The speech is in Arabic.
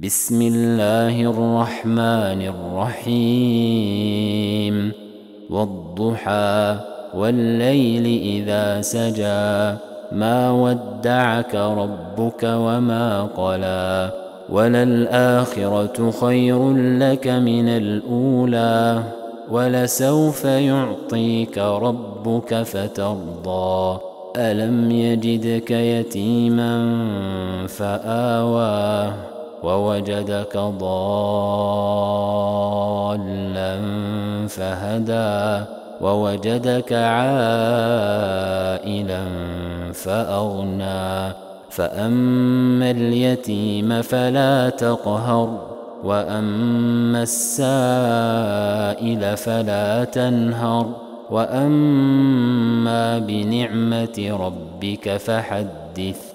بسم الله الرحمن الرحيم والضحى والليل إذا سجى ما ودعك ربك وما قلى وللآخرة خير لك من الأولى ولسوف يعطيك ربك فترضى ألم يجدك يتيما فآوى ووجدك ضالا فهدى ووجدك عائلا فأغنى فأما اليتيم فلا تقهر وأما السائل فلا تنهر وأما بنعمة ربك فحدث